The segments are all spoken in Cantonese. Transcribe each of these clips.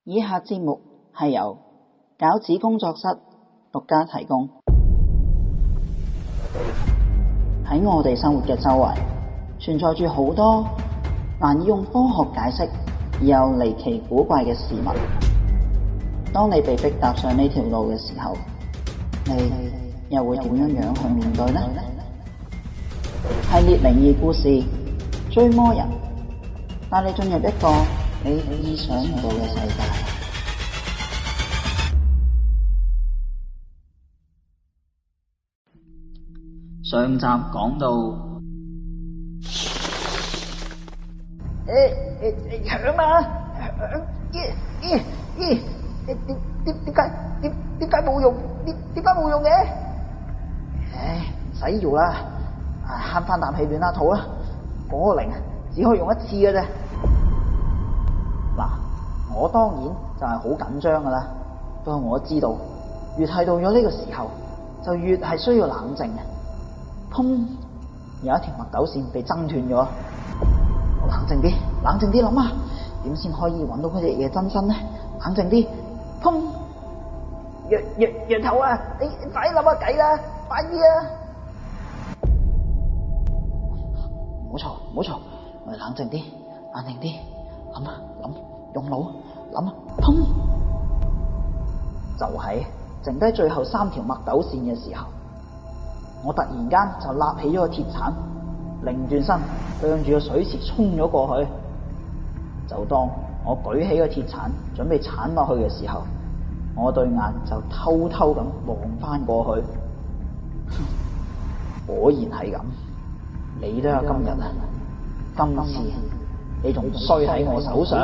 以下節目係由餃子工作室獨家提供。喺我哋生活嘅周圍，存在住好多難以用科學解釋而又離奇古怪嘅事物。當你被逼踏上呢條路嘅時候，你又會點樣去面對呢？系列靈異故事追魔人，帶你進入一個你意想唔到嘅世界。上集講到，響啊！點解冇用？點解冇用嘅？唔使要啦，慳翻啖氣暖下肚啦。嗰個鈴只可以用一次嘅啫。嗱，我當然就係好緊張噶啦。不過我知道，越係到咗呢個時候，就越係需要冷靜。砰！有一條墨斗線被掙斷咗。我冷靜啲諗下，點先可以揾到嗰隻嘢真身呢？冷靜啲。砰！羊頭啊！你快諗下計啦，快啲啊！唔好嘈，我哋冷靜啲，諗，用腦諗啊！砰！就喺剩低最後3條墨斗線嘅時候，我突然間就立起咗個鐵鏟，擰轉身向住個水池衝咗過去。就當我舉起個鐵鏟準備鏟落去嘅時候，我對眼就偷偷咁望翻過去。果然係咁，你都有今日啊！今次你仲衰喺我手上。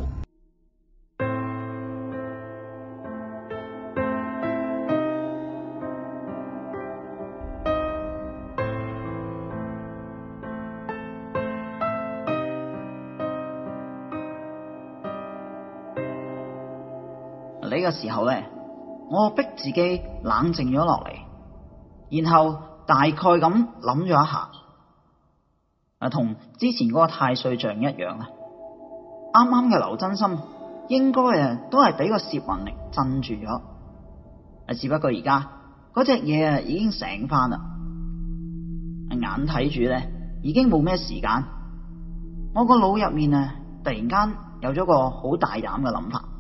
呢個時候咧，我逼自己冷靜咗落嚟，然後大概咁諗咗一下，同之前嗰個太歲像一樣啊。啱啱嘅劉真心應該都係俾個攝魂鈴鎮住咗，只不過而家嗰隻嘢已經醒翻啦，眼睇住咧已經冇咩時間。我個腦入面突然間有咗個好大膽嘅諗法。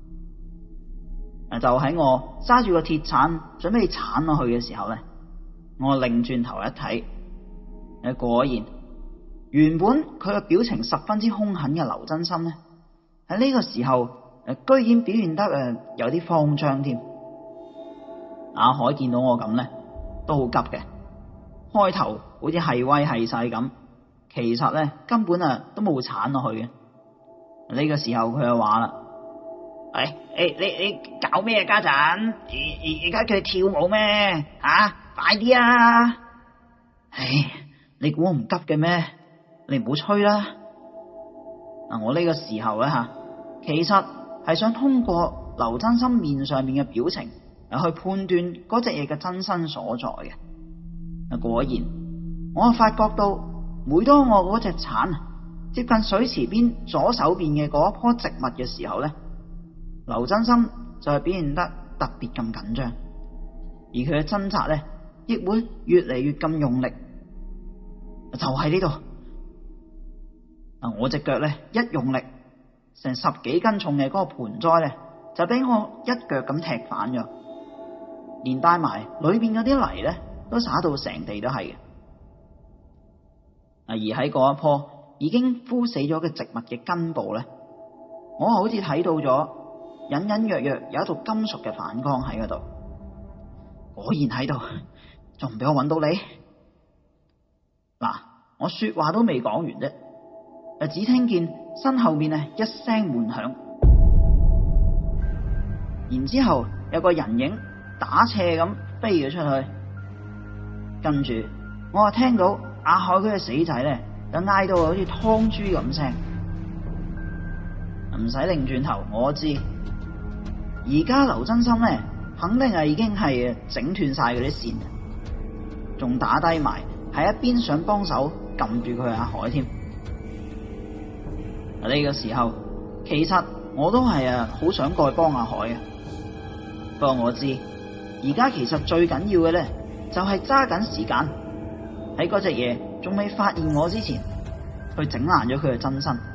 就喺我揸住個鐵鏟準備鏟落去嘅時候咧，我擰轉頭一睇，果然原本佢嘅表情十分之兇狠嘅劉真心咧，喺呢個時候居然表現得有啲慌張添。阿海見到我咁咧，都好急嘅，開頭好似係威係勢咁，其實咧根本都冇鏟落去嘅。呢個時候佢就話啦：你搞咩家陣？而家佢跳舞咩？快啲啊！你估我唔急嘅咩？你唔好吹啦。我呢個時候咧其實係想通過劉真心面上面嘅表情去判斷嗰隻嘢嘅真身所在嘅。果然，我發覺到每當我嗰隻鏟接近水池邊左手邊嘅嗰一棵植物嘅時候咧，劉真心就係表現得特別咁緊張，而佢嘅掙扎咧亦會越嚟越咁用力。就喺呢度，我隻腳咧一用力，成10幾斤重嘅嗰個盆栽咧就俾我一腳咁踢反咗，連帶埋裏邊嗰啲泥咧都灑到成地都係嘅。而喺嗰一棵已經枯死咗嘅植物嘅根部咧，我好似睇到咗隱隱約約有一道金屬嘅反光喺嗰度。果然喺度，仲唔俾我揾到你？嗱，我說話都未講完啫，只聽見身後面一聲悶響，然之後有個人影打斜咁飛咗出去，跟住我就聽到阿海佢嘅死仔咧就嗌到好似劏豬咁聲。唔使擰轉頭，我知而家劉真心咧肯定已經係整斷晒嗰啲線，仲打低埋喺一邊想幫手撳住佢阿海添。呢個時候其實我都係好想過去幫阿海嘅。不過我知而家其實最緊要嘅咧，就係揸緊時間喺嗰隻嘢仲未發現我之前，去整爛咗佢嘅真身。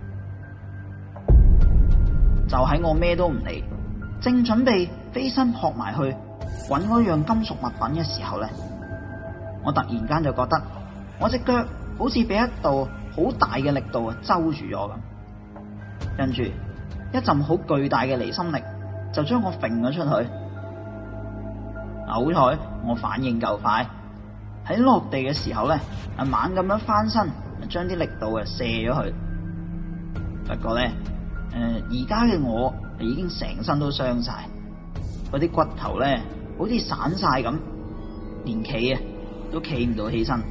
就喺我咩都唔理，正準備飛身撲埋去搵嗰樣金屬物品嘅時候咧，我突然間就覺得我隻腳好似俾一道好大嘅力度揪住咗咁，跟住一陣好巨大嘅離心力就將我揈咗出去。好彩我反應夠快，喺落地嘅時候咧，猛咁樣翻身，將啲力度射咗去。不過咧，而家嘅我已經成身都傷晒，嗰啲骨頭咧好似散晒咁，連企都企唔到起身。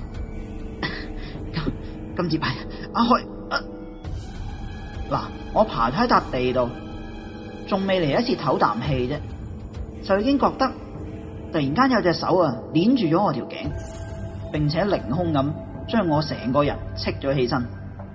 今次阿海嗱，我爬喺笪地度，仲未嚟一次唞啖氣啫，就已經覺得突然間有隻手捏住咗我條頸，並且凌空咁將我成個人戚咗起身。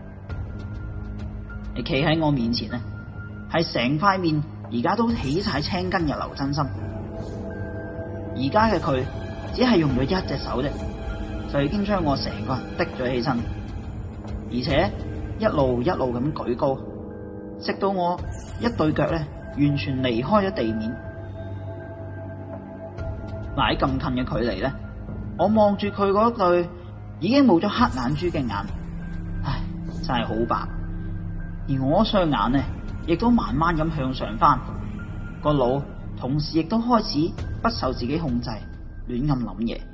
你企喺我面前咧，係成塊面而家都起晒青筋嘅劉真心。而家嘅佢只係用咗一隻手啫，就已經將我成個人滴咗起身，而且一路一路咁舉高，直到我一對腳咧完全離開咗地面。嗱，喺咁近嘅距離咧，我望住佢嗰對已經冇咗黑眼珠嘅眼，唉，真係好白。而我雙眼呢，亦都慢慢咁向上翻，個腦同時亦都開始不受自己控制，亂咁諗嘢。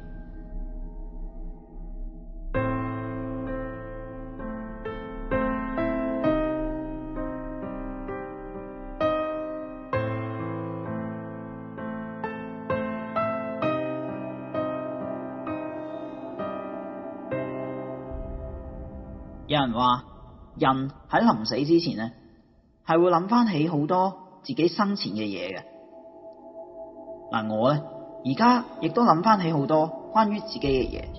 有人話，人喺臨死之前呢，係會諗翻起好多自己生前嘅嘢嘅。嗱，我呢，而家亦都諗翻起好多關於自己嘅嘢。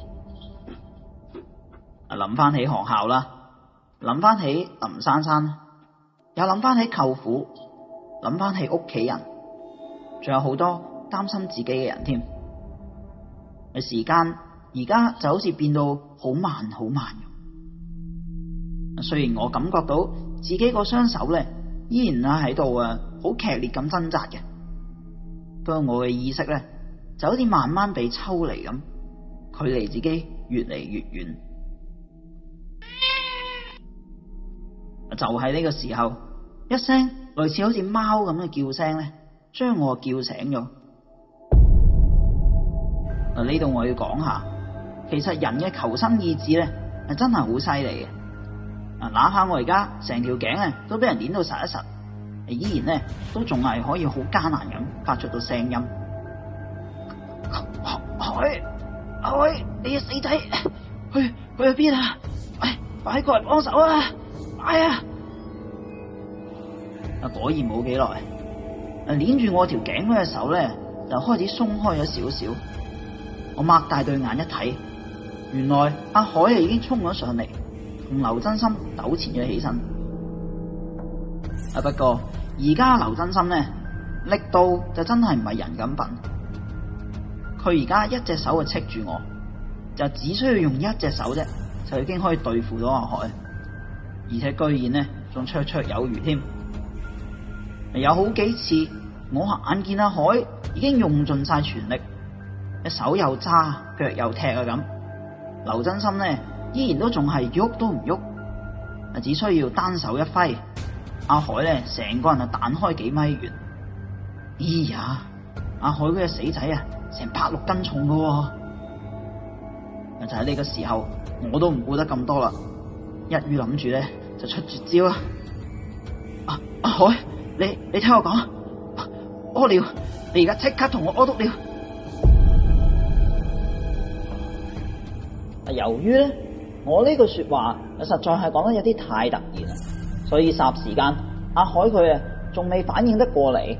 諗翻起學校啦，諗翻起林珊珊，又諗翻起舅父，諗翻起屋企人，仲有好多擔心自己嘅人添。時間而家就好似變到好慢好慢。雖然我感覺到自己個雙手咧依然喺度好劇烈咁掙扎嘅，不過我嘅意識咧就好似慢慢被抽離咁，距離自己越嚟越遠。就喺呢個時候，一聲類似好似貓咁嘅叫聲咧，將我叫醒咗。呢度我要講下，其實人嘅求生意志咧係真係好犀利嘅。哪怕我而家成條頸都俾人捏到實一實，依然咧都仲係可以好艱難咁發出到聲音。海，你嘅死仔，去邊啊？快過嚟幫手啊！快啊！果然冇幾耐，捏住我條頸嗰隻手咧就開始鬆開咗少少。我擘大對眼一睇，原來阿海已經衝咗上嚟，同劉真心糾纏咗起身。不過而家劉真心呢，力度就真係唔係人咁笨。佢而家一隻手就戚住我，就只需要用一隻手啫，就已經可以對付到阿海，而且居然呢仲綽綽有餘添。有好幾次我眼見阿海已經用盡晒全力，手又揸腳又踢咁，劉真心呢依然都仲係喐都唔喐，只需要單手一揮，阿海呢成個人就彈開幾米遠。哎呀，阿海嗰隻死仔成106斤重噶，就喺呢個時候我都唔顧得咁多啦，一於諗住呢就出絕招啦。阿海，你聽我講，屙尿，你而家即刻同我屙督尿。由於咧我呢句說話實在係講得有啲太突然啦，所以霎時間阿海佢仲未反應得過嚟。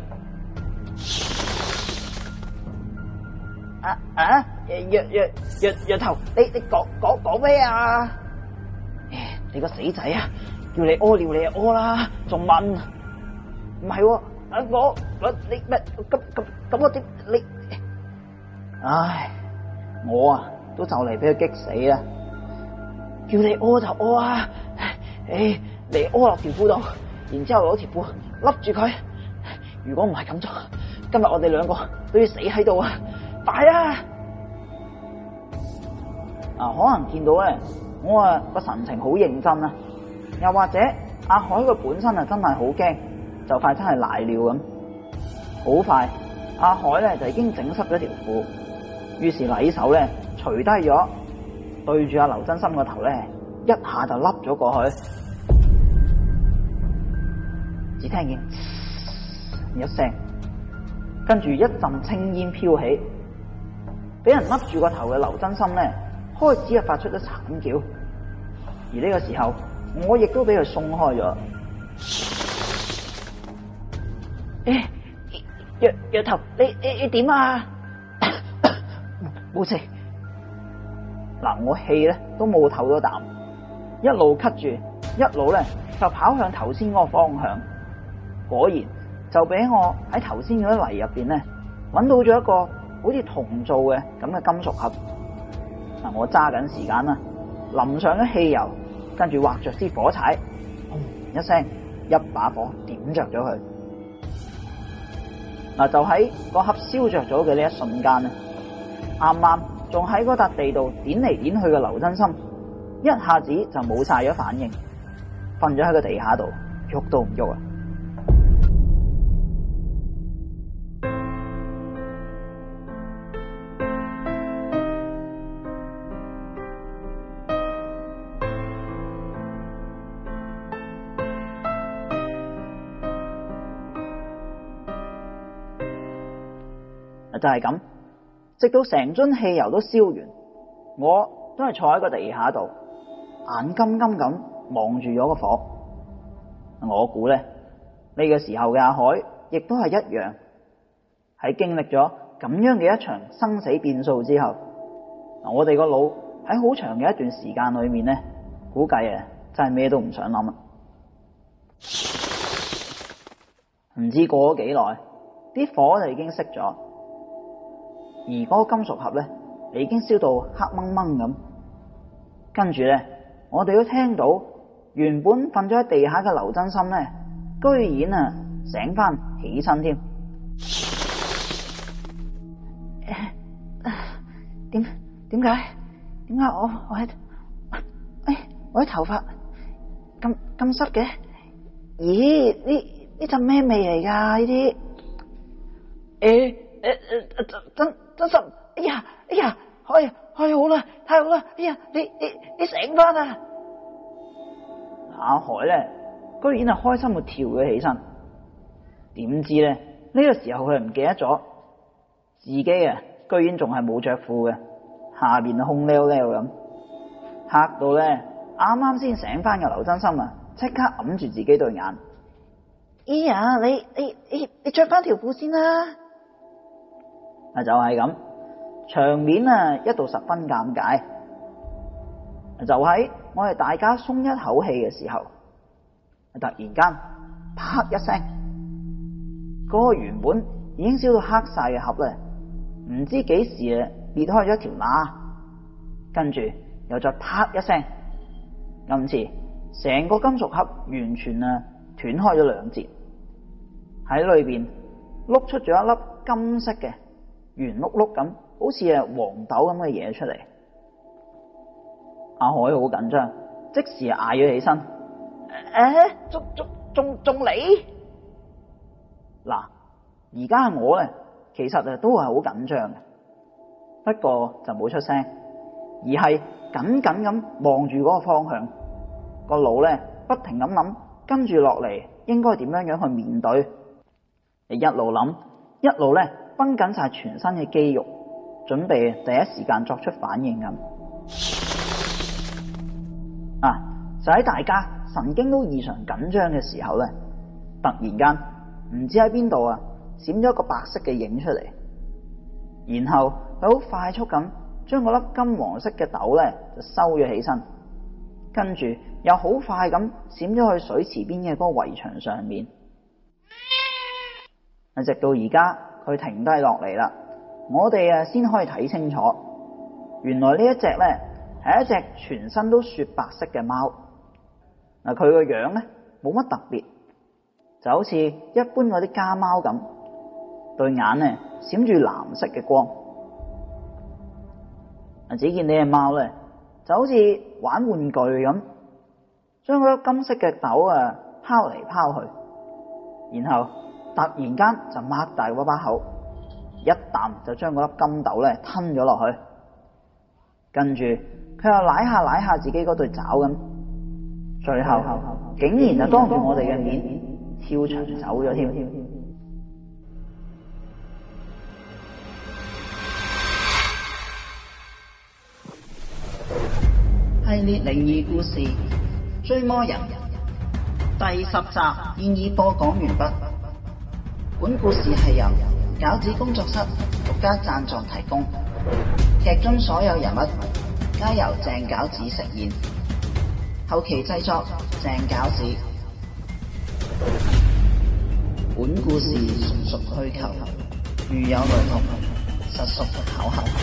藥頭，你講咩啊？你個死仔叫你屙尿你就屙啦，仲問？ 唔係喎，你咩咁我點你？唉，我啊都就嚟俾佢激死啦！叫你屙就屙啊！你屙落條褲度，然之後攞條褲笠住佢。如果唔係咁做，今日我哋兩個都要死喺度啊！快啊！可能見到咧，我個神情好認真啊，又或者阿海佢本身真係好驚，就快真係瀨尿咁。好快，阿海咧就已經整濕咗條褲，於是禮手咧除低咗，對住阿劉真心個頭咧一下就笠咗過去，只聽見一聲，跟住一陣青煙飄起，俾人笠住個頭嘅劉真心咧開始發出咗慘叫，而呢個時候我亦都俾佢鬆開咗。藥頭，你點啊？冇事。嗱，我氣咧都冇唞咗啖，一路咳住，一路咧就跑向頭先嗰個方向。果然就俾我喺頭先嗰啲泥入邊咧揾到咗一個好似銅做嘅咁嘅金屬盒。嗱，我揸緊時間啦，淋上咗汽油，跟住劃着支火柴，一聲，一把火點着咗佢。嗱，就喺個盒燒着咗嘅呢一瞬間咧，啱啱仲喺嗰笪地度點嚟點去嘅劉真心，一下子就冇晒咗反應，瞓咗喺個地下度，喐都唔喐啊！就係咁，直到成樽汽油都燒完，我都係坐喺個地下度，眼金金咁望住咗個火。我估咧呢個時候嘅阿海亦都係一樣，喺經歷咗咁樣嘅一場生死變數之後，我哋個腦喺好長嘅一段時間裏面咧，估計真係咩都唔想諗啊！唔知過咗幾耐，啲火就已經熄咗。而嗰個金屬盒咧，已經燒到黑掹掹咁。跟住咧，我哋都聽到原本瞓咗喺地下嘅劉真心咧，居然醒翻起身添。點解我啲頭髮咁濕嘅？咦？呢陣咩味嚟噶？呢啲真心，哎呀，好啦，太好啦！哎呀，你醒翻啦！阿海咧，居然係開心到跳咗起身。點知咧，呢個時候佢唔記得咗自己居然仲係冇着褲嘅，下邊空溜溜咁，嚇到咧啱啱先醒翻嘅劉真心即刻揞住自己對眼。哎呀，你着翻條褲先啦！就係咁，場面一度十分尷尬。就喺我哋大家鬆一口氣嘅時候，突然間啪一聲，嗰個原本已經燒到黑晒嘅盒咧，唔知幾時裂開咗一條罅，跟住又再啪一聲，今次成個金屬盒完全斷開咗兩截，喺裏邊碌出咗一粒金色嘅圓碌碌咁，好似黃豆咁嘅嘢出嚟。阿海好緊張，即時嗌咗起身：仲嚟？嗱，而家我咧，其實都係好緊張嘅，不過就冇出聲，而係緊緊咁望住嗰個方向，個腦咧不停咁諗，跟住落嚟應該點樣去面對。你一路諗，一路咧繃緊晒全身嘅肌肉，準備第一時間作出反應咁。就喺大家神經都異常緊張嘅時候咧，突然間唔知喺邊度閃咗一個白色嘅影出嚟，然後佢好快速咁將嗰粒金黃色嘅豆咧就收咗起身，跟住又好快咁閃咗去水池邊嘅嗰個圍牆上面。 直到而家佢停低落嚟啦，我哋先可以睇清楚，原來呢一隻呢係一隻全身都雪白色嘅貓。佢個樣呢冇乜特別，就好似一般嗰啲家貓咁，對眼呢閃住藍色嘅光。只見呢隻貓呢就好似玩玩具咁，將嗰粒金色嘅豆拋嚟拋去，然後突然間就擘大嗰把口，一啖就將嗰粒金豆呢吞咗落去，跟住佢又舐下自己嗰對爪咁，最後竟然就當住我哋嘅面跳牆走咗添。系列靈異故事《追魔人》第10集現已播講完畢。本故事係由餃子工作室獨家贊助提供，劇中所有人物皆由鄭餃子飾演，後期製作鄭餃子。本故事純屬虛構，如有雷同，實屬巧合。